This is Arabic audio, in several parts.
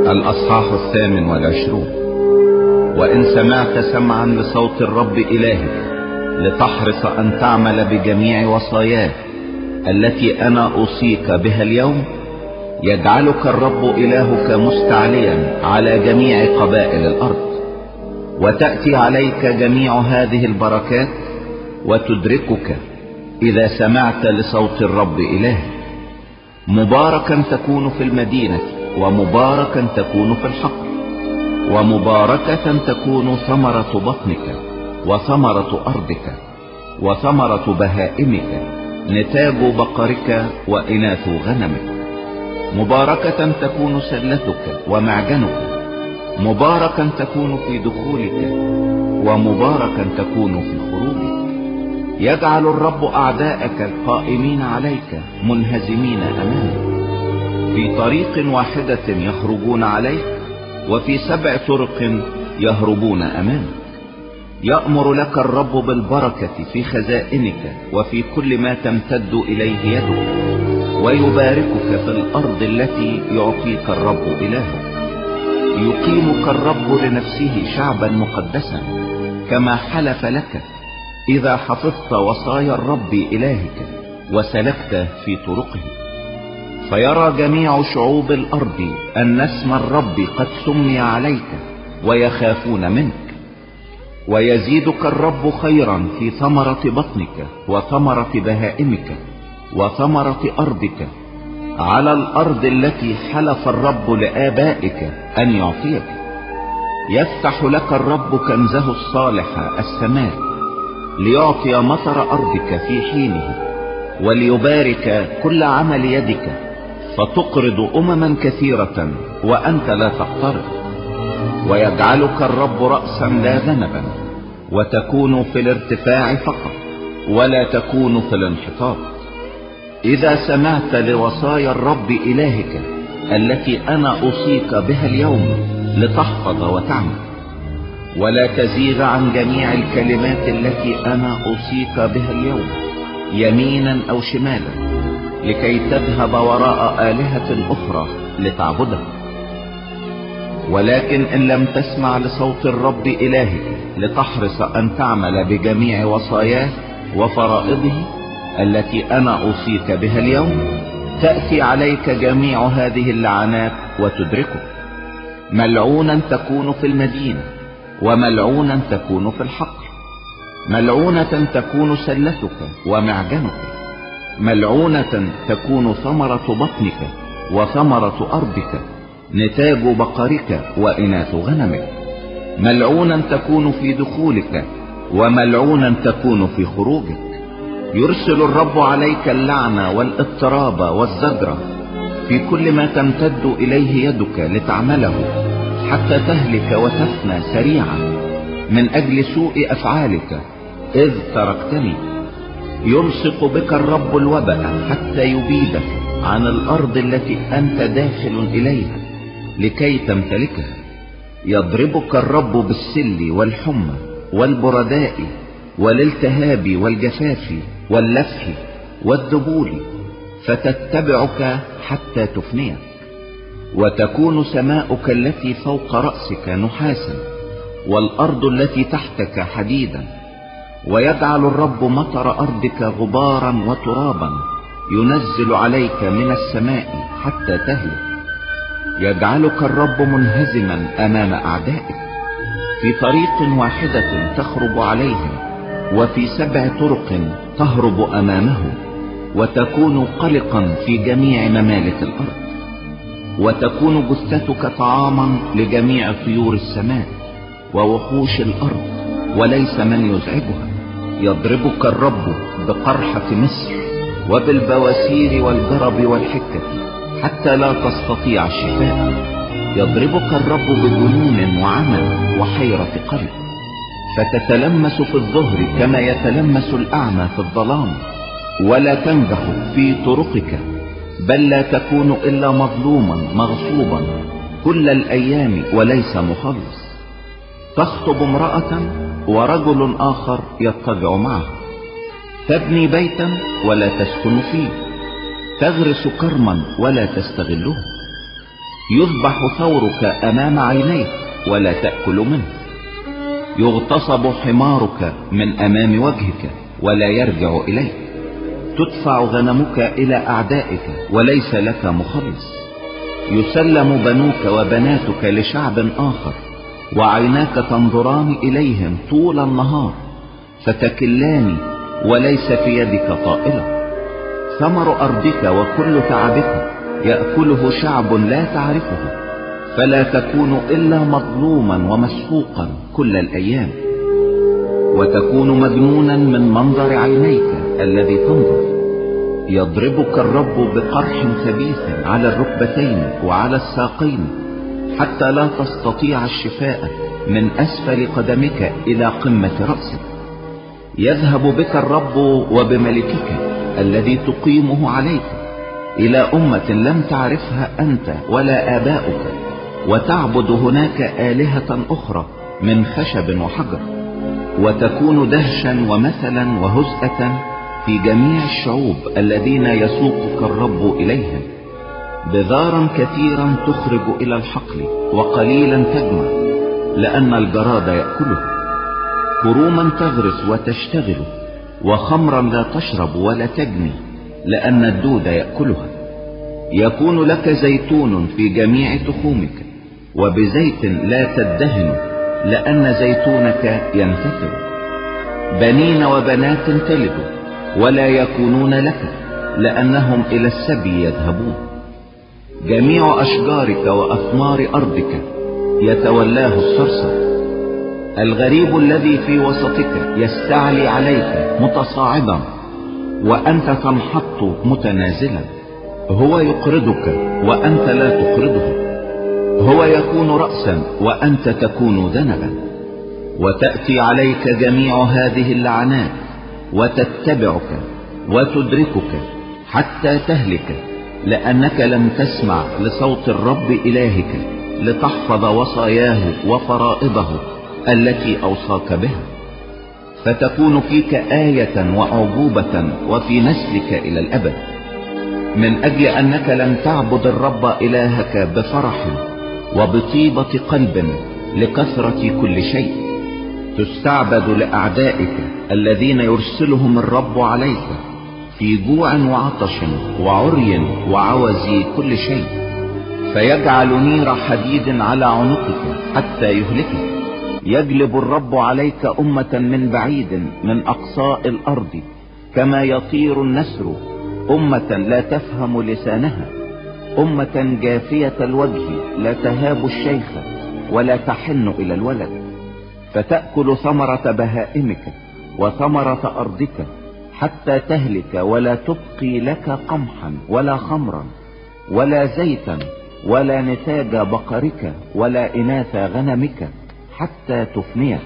الأصحاح 28. وإن سمعت سمعا لصوت الرب إلهك لتحرص أن تعمل بجميع وصاياه التي أنا أوصيك بها اليوم، يجعلك الرب إلهك مستعليا على جميع قبائل الأرض، وتأتي عليك جميع هذه البركات وتدركك إذا سمعت لصوت الرب إلهك. مباركا تكون في المدينة، ومباركا تكون في الحقل، ومباركة تكون ثمرة بطنك وثمرة أرضك وثمرة بهائمك، نتاج بقرك وإناث غنمك. مباركة تكون سلتك ومعجنك، مباركا تكون في دخولك ومباركا تكون في خروجك. يجعل الرب أعداءك القائمين عليك منهزمين أمامك. في طريق واحدة يخرجون عليك، وفي 7 طرق يهربون أمامك. يأمر لك الرب بالبركة في خزائنك وفي كل ما تمتد إليه يدك، ويباركك في الأرض التي يعطيك الرب إلهك. يقيمك الرب لنفسه شعبا مقدسا كما حلف لك، إذا حفظت وصايا الرب إلهك وسلكت في طرقه. فيرى جميع شعوب الأرض أن اسم الرب قد سمي عليك ويخافون منك. ويزيدك الرب خيرا في ثمرة بطنك وثمرة بهائمك وثمرة أرضك على الأرض التي حلف الرب لآبائك أن يعطيك. يفتح لك الرب كنزه الصالح السماء ليعطي مطر أرضك في حينه، وليبارك كل عمل يدك، فتقرض أمما كثيرة وأنت لا تقترض. ويجعلك الرب رأسا لا ذنبا، وتكون في الارتفاع فقط ولا تكون في الانحطاط. إذا سمعت لوصايا الرب إلهك التي أنا أوصيك بها اليوم لتحفظ وتعمل، ولا تزيغ عن جميع الكلمات التي أنا أوصيك بها اليوم يمينا أو شمالا، لكي تذهب وراء آلهة أخرى لتعبدها. ولكن إن لم تسمع لصوت الرب إلهك لتحرص أن تعمل بجميع وصاياه وفرائضه التي أنا أوصيك بها اليوم، تأتي عليك جميع هذه اللعنات وتدركك. ملعونا تكون في المدينة، وملعونا تكون في الحقل. ملعونة تكون سلتك ومعجنك، ملعونة تكون ثمرة بطنك وثمرة أرضك، نتاج بقرك وإناث غنمك. ملعونا تكون في دخولك، وملعونا تكون في خروجك. يرسل الرب عليك اللعنة والاضطراب والزجر في كل ما تمتد إليه يدك لتعمله، حتى تهلك وتفنى سريعا من أجل سوء أفعالك إذ تركتني. يلصق بك الرب الوباء حتى يبيدك عن الأرض التي أنت داخل إليها لكي تمتلكها. يضربك الرب بالسل والحمى والبرداء والالتهاب والجفاف واللفح والذبول، فتتبعك حتى تفنيك. وتكون سماؤك التي فوق رأسك نحاسا، والأرض التي تحتك حديدا. ويجعل الرب مطر أرضك غبارا وترابا ينزل عليك من السماء حتى تهلك. يجعلك الرب منهزما أمام أعدائك. في طريق واحدة تخرج عليهم، وفي 7 طرق تهرب أمامهم، وتكون قلقا في جميع ممالك الأرض. وتكون جثتك طعاما لجميع طيور السماء ووحوش الأرض، وليس من يزعجها. يضربك الرب بقرحة مصر وبالبواسير والجرب والحكة حتى لا تستطيع الشفاء. يضربك الرب بجنون وعمى وحيرة قلب، فتتلمس في الظهر كما يتلمس الأعمى في الظلام، ولا تنجح في طرقك، بل لا تكون إلا مظلوما مغصوبا كل الأيام وليس مخلص. تخطب امرأة ورجل آخر يضطجع معها، تبني بيتا ولا تسكن فيه، تغرس كرما ولا تستغله. يذبح ثورك امام عينيك ولا تأكل منه، يغتصب حمارك من امام وجهك ولا يرجع اليك، تدفع غنمك الى اعدائك وليس لك مخلص، يسلم بنوك وبناتك لشعب اخر، وعيناك تنظران اليهم طول النهار، فتكلان وليس في يدك طائلة. ثمر ارضك وكل تعبك يأكله شعب لا تعرفه، فلا تكون الا مظلوما ومسحوقا كل الايام، وتكون مجنونا من منظر عينيك الذي تنظر. يضربك الرب بقرح خبيث على الركبتين وعلى الساقين، حتى لا تستطيع الشفاء من اسفل قدمك الى قمة رأسك. يذهب بك الرب وبملكك الذي تقيمه عليك الى امة لم تعرفها انت ولا اباؤك، وتعبد هناك آلهة اخرى من خشب وحجر، وتكون دهشا ومثلا وهزءة في جميع الشعوب الذين يسوقك الرب اليهم. بذارا كثيرا تخرج الى الحقل وقليلا تجمع، لان الجراد يأكله. كروما تغرس وتشتغل، وخمرا لا تشرب ولا تجني، لان الدود يأكلها. يكون لك زيتون في جميع تخومك، وبزيت لا تدهن، لان زيتونك ينتفع. بنين وبنات تلد ولا يكونون لك، لانهم الى السبي يذهبون. جميع اشجارك واثمار ارضك يتولاه الصرصر. الغريب الذي في وسطك يستعلي عليك متصاعدا، وانت تنحط متنازلا. هو يقرضك وانت لا تقرضه، هو يكون رأسا وانت تكون ذنبا. وتأتي عليك جميع هذه اللعنات وتتبعك وتدركك حتى تهلك، لأنك لم تسمع لصوت الرب إلهك لتحفظ وصاياه وفرائضه التي أوصاك بها. فتكون فيك آية وأعجوبة وفي نسلك إلى الأبد، من أجل أنك لم تعبد الرب إلهك بفرح وبطيبة قلب لكثرة كل شيء. تستعبد لأعدائك الذين يرسلهم الرب عليك في جوع وعطش وعري وعوز كل شيء، فيجعل نير حديد على عنقك حتى يهلكك. يجلب الرب عليك أمة من بعيد من أقصاء الأرض، كما يطير النسر، أمة لا تفهم لسانها، أمة جافية الوجه لا تهاب الشيخ ولا تحن إلى الولد. فتأكل ثمرة بهائمك وثمرة أرضك حتى تهلك، ولا تبقي لك قمحا ولا خمرا ولا زيتا ولا نتاج بقرك ولا إناث غنمك حتى تفنيك.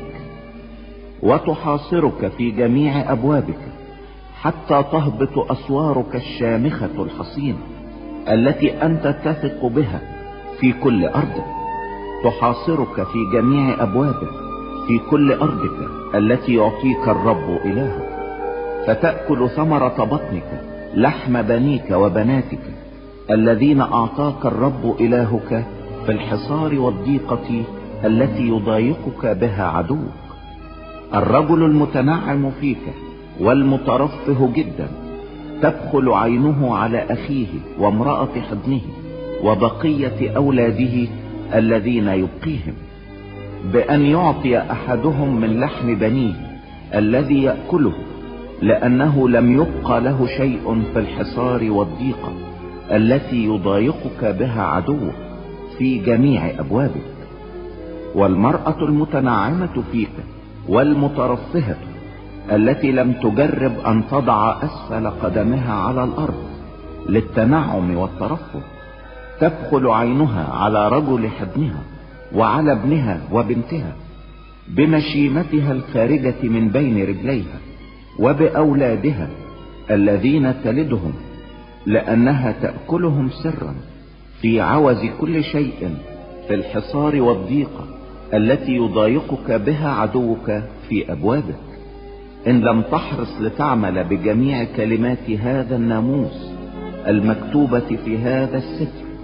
وتحاصرك في جميع أبوابك حتى تهبط أسوارك الشامخة الحصينة التي أنت تثق بها في كل أرضك. تحاصرك في جميع أبوابك في كل أرضك التي يعطيك الرب إلهك. فتأكل ثمرة بطنك، لحم بنيك وبناتك الذين أعطاك الرب إلهك في الحصار والضيقة التي يضايقك بها عدوك. الرجل المتنعم فيك والمترفه جدا تدخل عينه على أخيه وامرأة حضنه وبقية أولاده الذين يبقيهم، بأن يعطي أحدهم من لحم بنيه الذي يأكله، لأنه لم يبقى له شيء في الحصار والضيقة التي يضايقك بها عدوك في جميع أبوابك. والمرأة المتنعمة فيك والمترفهة التي لم تجرب أن تضع أسفل قدمها على الأرض للتنعم والترفه تدخل عينها على رجل حضنها وعلى ابنها وبنتها بمشيمتها الخارجة من بين رجليها وبأولادها الذين تلدهم، لأنها تأكلهم سرا في عوز كل شيء في الحصار والضيقة التي يضايقك بها عدوك في أبوابك. إن لم تحرص لتعمل بجميع كلمات هذا الناموس المكتوبة في هذا السفر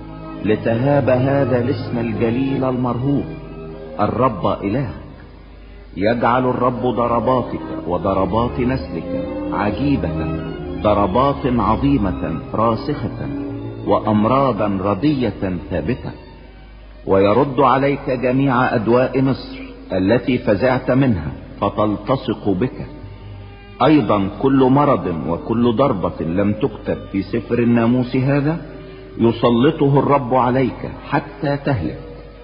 لتهاب هذا الاسم الجليل المرهوب، الرب إلهك. يجعل الرب ضرباتك وضربات نسلك عجيبة، ضربات عظيمة راسخة، وأمراضا ردية ثابتة. ويرد عليك جميع أدواء مصر التي فزعت منها فتلتصق بك. أيضا كل مرض وكل ضربة لم تكتب في سفر الناموس هذا يسلطه الرب عليك حتى تهلك،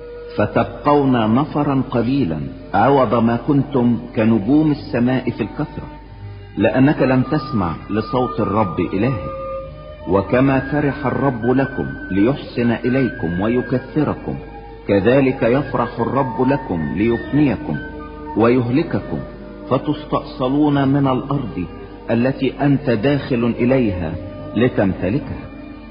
فتبقون نفرا قليلا عوض ما كنتم كنجوم السماء في الكثرة، لأنك لم تسمع لصوت الرب إلهك. وكما فرح الرب لكم ليحسن إليكم ويكثركم، كذلك يفرح الرب لكم ليفنيكم ويهلككم، فتستأصلون من الأرض التي أنت داخل إليها لتمتلكها.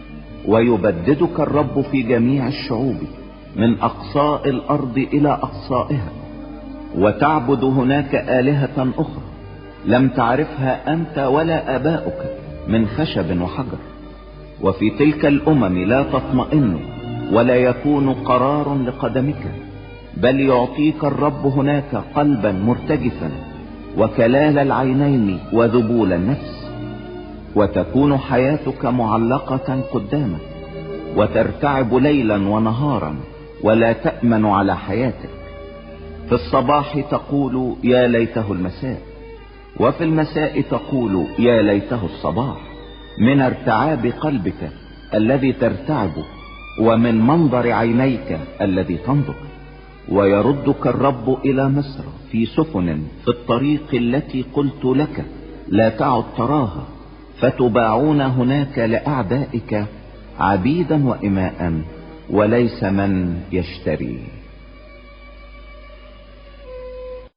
ويبددك الرب في جميع الشعوب من أقصاء الأرض إلى أقصائها، وتعبد هناك آلهة أخرى لم تعرفها أنت ولا آباؤك من خشب وحجر. وفي تلك الأمم لا تطمئن ولا يكون قرار لقدمك، بل يعطيك الرب هناك قلبا مرتجفا وكلال العينين وذبول النفس. وتكون حياتك معلقة قدامك، وترتعب ليلا ونهارا ولا تأمن على حياتك. في الصباح تقول يا ليته المساء، وفي المساء تقول يا ليته الصباح، من ارتعاب قلبك الذي ترتعب، ومن منظر عينيك الذي تنظر. ويردك الرب إلى مصر في سفن في الطريق التي قلت لك لا تعد تراها، فتباعون هناك لأعدائك عبيدا وإماء، وليس من يشتري.